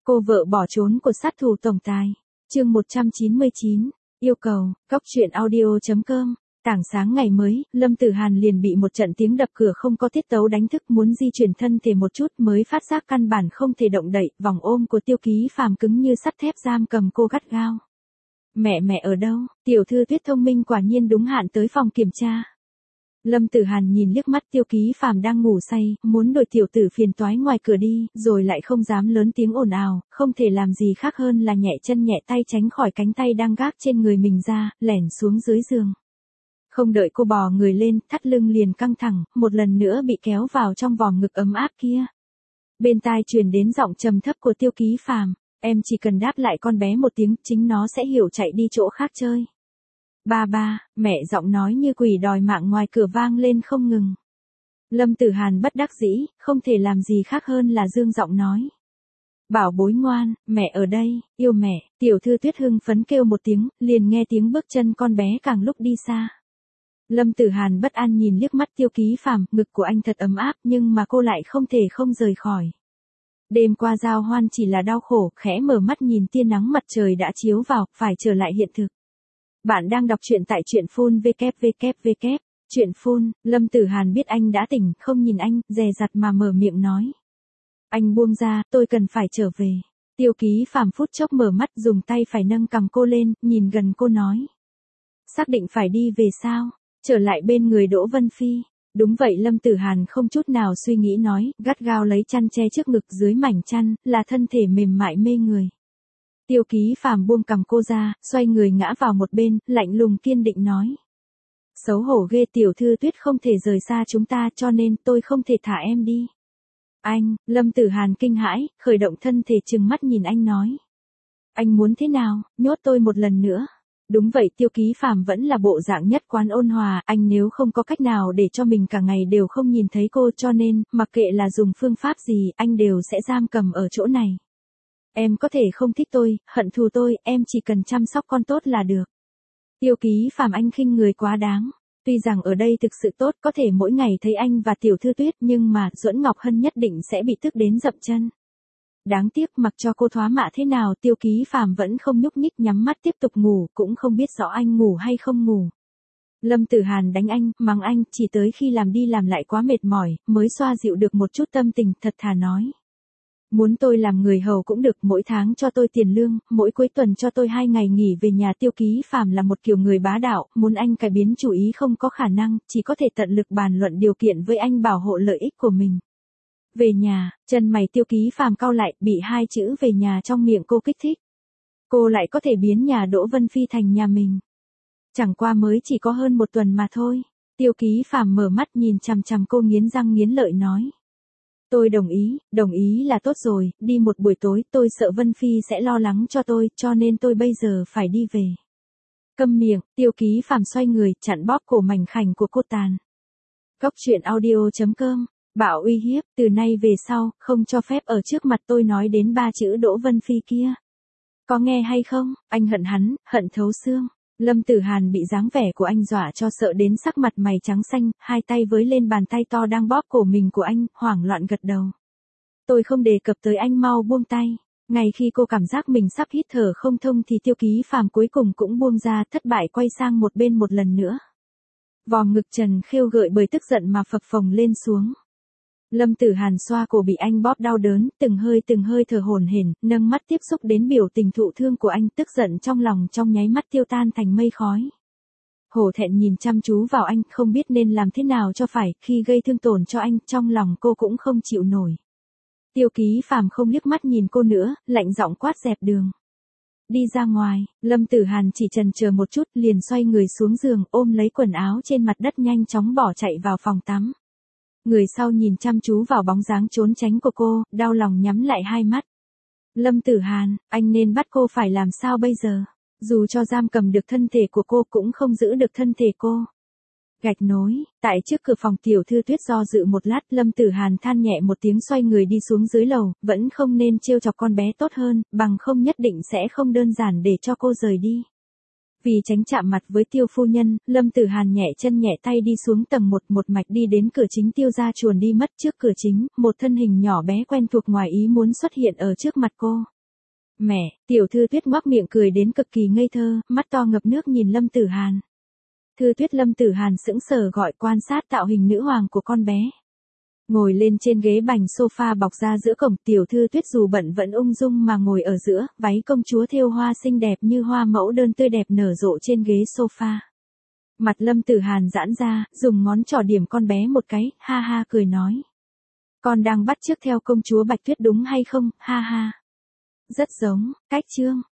Cô vợ bỏ trốn của sát thủ tổng tài. Chương 199. Yêu cầu. Cóc truyện audio.com. Tảng sáng ngày mới, Lâm Tử Hàn liền bị một trận tiếng đập cửa không có tiết tấu đánh thức, muốn di chuyển thân thể một chút mới phát giác căn bản không thể động đậy, vòng ôm của Tiêu Ký Phàm cứng như sắt thép giam cầm cô gắt gao. Mẹ ở đâu? Tiểu thư Tuyết thông minh quả nhiên đúng hạn tới phòng kiểm tra. Lâm Tử Hàn nhìn liếc mắt Tiêu Ký Phàm đang ngủ say, muốn đuổi tiểu tử phiền toái ngoài cửa đi, rồi lại không dám lớn tiếng ồn ào, không thể làm gì khác hơn là nhẹ chân nhẹ tay tránh khỏi cánh tay đang gác trên người mình ra, lẻn xuống dưới giường. Không đợi cô bò người lên, thắt lưng liền căng thẳng, một lần nữa bị kéo vào trong vòng ngực ấm áp kia. Bên tai truyền đến giọng trầm thấp của Tiêu Ký Phàm, em chỉ cần đáp lại con bé một tiếng, chính nó sẽ hiểu chạy đi chỗ khác chơi. Ba, mẹ giọng nói như quỷ đòi mạng ngoài cửa vang lên không ngừng. Lâm Tử Hàn bất đắc dĩ, không thể làm gì khác hơn là dương giọng nói. Bảo bối ngoan, mẹ ở đây, yêu mẹ. Tiểu thư Tuyết hưng phấn kêu một tiếng, liền nghe tiếng bước chân con bé càng lúc đi xa. Lâm Tử Hàn bất an nhìn liếc mắt Tiêu Ký Phàm, ngực của anh thật ấm áp nhưng mà cô lại không thể không rời khỏi. Đêm qua giao hoan chỉ là đau khổ, khẽ mở mắt nhìn tia nắng mặt trời đã chiếu vào, phải trở lại hiện thực. Bạn đang đọc truyện tại truyện phun www. Truyện phun, Lâm Tử Hàn biết anh đã tỉnh, không nhìn anh, dè dặt mà mở miệng nói. Anh buông ra, tôi cần phải trở về. Tiêu Ký Phàm phút chốc mở mắt dùng tay phải nâng cằm cô lên, nhìn gần cô nói. Xác định phải đi về sao? Trở lại bên người Đỗ Vân Phi. Đúng vậy, Lâm Tử Hàn không chút nào suy nghĩ nói, gắt gao lấy chăn che trước ngực, dưới mảnh chăn, là thân thể mềm mại mê người. Tiêu Ký Phàm buông cằm cô ra, xoay người ngã vào một bên, lạnh lùng kiên định nói. Xấu hổ ghê, tiểu thư Tuyết không thể rời xa chúng ta cho nên tôi không thể thả em đi. Anh, Lâm Tử Hàn kinh hãi, khởi động thân thể trừng mắt nhìn anh nói. Anh muốn thế nào, nhốt tôi một lần nữa. Đúng vậy, Tiêu Ký Phàm vẫn là bộ dạng nhất quán ôn hòa, anh nếu không có cách nào để cho mình cả ngày đều không nhìn thấy cô cho nên, mặc kệ là dùng phương pháp gì, anh đều sẽ giam cầm ở chỗ này. Em có thể không thích tôi, hận thù tôi, em chỉ cần chăm sóc con tốt là được. Tiêu Ký Phàm, anh khinh người quá đáng. Tuy rằng ở đây thực sự tốt, có thể mỗi ngày thấy anh và tiểu thư Tuyết, nhưng mà Duẫn Ngọc Hân nhất định sẽ bị tức đến dậm chân. Đáng tiếc, mặc cho cô thoá mạ thế nào, Tiêu Ký Phàm vẫn không nhúc nhích, nhắm mắt tiếp tục ngủ, cũng không biết rõ anh ngủ hay không ngủ. Lâm Tử Hàn đánh anh, mắng anh, chỉ tới khi làm đi làm lại quá mệt mỏi, mới xoa dịu được một chút tâm tình, thật thà nói. Muốn tôi làm người hầu cũng được, mỗi tháng cho tôi tiền lương, mỗi cuối tuần cho tôi 2 ngày nghỉ về nhà. Tiêu Ký Phàm là một kiểu người bá đạo, muốn anh cải biến chủ ý không có khả năng, chỉ có thể tận lực bàn luận điều kiện với anh, bảo hộ lợi ích của mình. Về nhà, chân mày Tiêu Ký Phàm cau lại, bị 2 chữ về nhà trong miệng cô kích thích. Cô lại có thể biến nhà Đỗ Vân Phi thành nhà mình. Chẳng qua mới chỉ có hơn 1 tuần mà thôi. Tiêu Ký Phàm mở mắt nhìn chằm chằm cô nghiến răng nghiến lợi nói. Tôi đồng ý là tốt rồi, đi một buổi tối, tôi sợ Vân Phi sẽ lo lắng cho tôi, cho nên tôi bây giờ phải đi về. Câm miệng, Tiêu Ký Phàm xoay người, chặn bóp cổ mảnh khảnh của cô tàn. Cóc truyện audio.com. Bảo uy hiếp, từ nay về sau, không cho phép ở trước mặt tôi nói đến 3 chữ Đỗ Vân Phi kia. Có nghe hay không? Anh hận hắn, hận thấu xương. Lâm Tử Hàn bị dáng vẻ của anh dọa cho sợ đến sắc mặt mày trắng xanh, 2 tay với lên bàn tay to đang bóp cổ mình của anh, hoảng loạn gật đầu. Tôi không đề cập tới, anh mau buông tay. Ngay khi cô cảm giác mình sắp hít thở không thông thì Tiêu Ký Phàm cuối cùng cũng buông ra, thất bại quay sang một bên một lần nữa. Vòng ngực trần khêu gợi bởi tức giận mà phập phồng lên xuống. Lâm Tử Hàn xoa cổ bị anh bóp đau đớn, từng hơi thở hổn hển, nâng mắt tiếp xúc đến biểu tình thụ thương của anh, tức giận trong lòng trong nháy mắt tiêu tan thành mây khói. Hổ thẹn nhìn chăm chú vào anh, không biết nên làm thế nào cho phải, khi gây thương tổn cho anh, trong lòng cô cũng không chịu nổi. Tiêu Ký Phàm không liếc mắt nhìn cô nữa, lạnh giọng quát dẹp đường. Đi ra ngoài. Lâm Tử Hàn chỉ chần chờ một chút, liền xoay người xuống giường, ôm lấy quần áo trên mặt đất nhanh chóng bỏ chạy vào phòng tắm. Người sau nhìn chăm chú vào bóng dáng trốn tránh của cô, đau lòng nhắm lại 2 mắt. Lâm Tử Hàn, anh nên bắt cô phải làm sao bây giờ? Dù cho giam cầm được thân thể của cô cũng không giữ được thân thể cô. Gạch nối, tại trước cửa phòng tiểu thư Tuyết do dự một lát, Lâm Tử Hàn than nhẹ một tiếng xoay người đi xuống dưới lầu, vẫn không nên trêu chọc con bé tốt hơn, bằng không nhất định sẽ không đơn giản để cho cô rời đi. Vì tránh chạm mặt với Tiêu phu nhân, Lâm Tử Hàn nhẹ chân nhẹ tay đi xuống tầng 1, một mạch đi đến cửa chính. Tiêu gia chuồn đi mất, trước cửa chính, một thân hình nhỏ bé quen thuộc ngoài ý muốn xuất hiện ở trước mặt cô. Mẹ, tiểu Thư Tuyết ngoác miệng cười đến cực kỳ ngây thơ, mắt to ngập nước nhìn Lâm Tử Hàn. Thư Tuyết. Lâm Tử Hàn sững sờ gọi quan sát tạo hình nữ hoàng của con bé. Ngồi lên trên ghế bành sofa bọc ra giữa cổng, tiểu Thư Tuyết dù bận vẫn ung dung mà ngồi ở giữa, váy công chúa thêu hoa xinh đẹp như hoa mẫu đơn tươi đẹp nở rộ trên ghế sofa. Mặt Lâm Tử Hàn giãn ra, dùng ngón trỏ điểm con bé một cái, ha ha cười nói. Con đang bắt chước theo công chúa Bạch Tuyết đúng hay không, ha ha. Rất giống, cách chương.